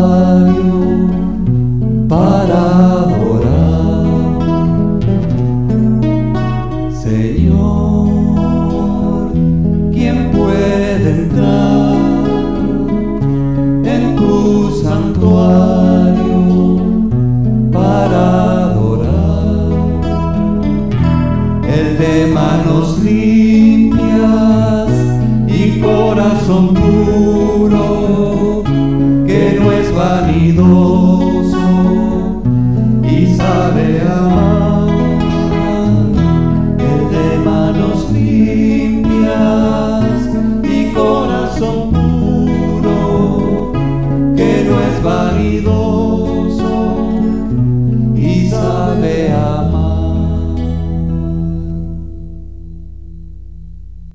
santuario para adorar. Señor, ¿quién puede entrar en tu santuario para adorar? El de manos limpias y corazón puro, que no es vanidoso